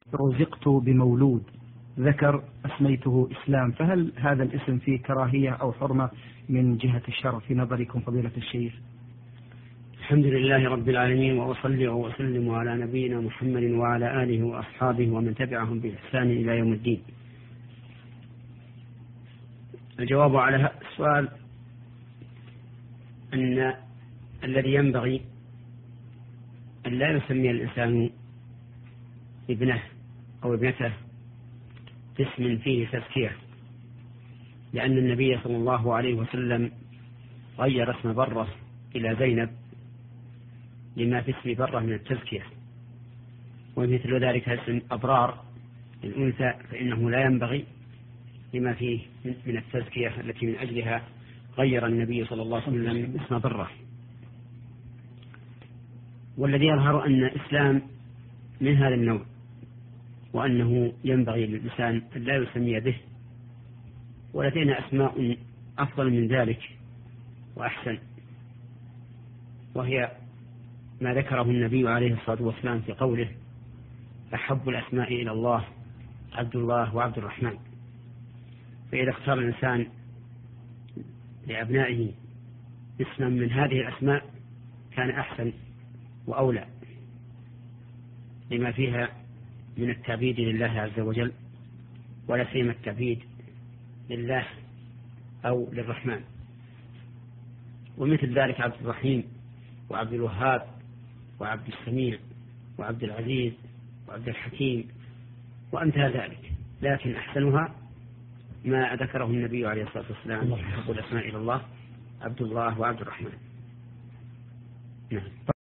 رزقت بمولود ذكر أسميته إسلام، فهل هذا الاسم فيه كراهية أو حرمة من جهة الشرع في نظركم فضيلة الشيخ؟ الحمد لله رب العالمين، وأصلي وأسلم على نبينا محمد وعلى آله وأصحابه ومن تبعهم بإحسان إلى يوم الدين. الجواب على هذا السؤال أن الذي ينبغي أن لا يسمي الإنسان ابنه أو ابنته باسم فيه تزكية، لأن النبي صلى الله عليه وسلم غير اسم برة إلى زينب لما في اسم برة من التزكية، ومثل ذلك اسم أبرار الأنثى فإنه لا ينبغي لما فيه من التزكية التي من أجلها غير النبي صلى الله عليه وسلم اسم برة. والذي يظهر أن الإسلام من هذا النوع، وأنه ينبغي للإنسان أن لا يسمي به، ولدينا أسماء أفضل من ذلك وأحسن، وهي ما ذكره النبي عليه الصلاة والسلام في قوله: أحب الأسماء إلى الله عبد الله وعبد الرحمن. فإذا اختار الإنسان لأبنائه اسما من هذه الأسماء كان أحسن وأولى، لما فيها من التعبيد لله عز وجل، ولا سيما التعبيد لله أو للرحمن. ومثل ذلك عبد الرحيم وعبد الوهاب وعبد السميع وعبد العزيز وعبد الحكيم وأمثال ذلك، لكن أحسنها ما ذكره النبي عليه الصلاة والسلام: أحب الأسماء إلى الله عبد الله وعبد الرحمن. نعم.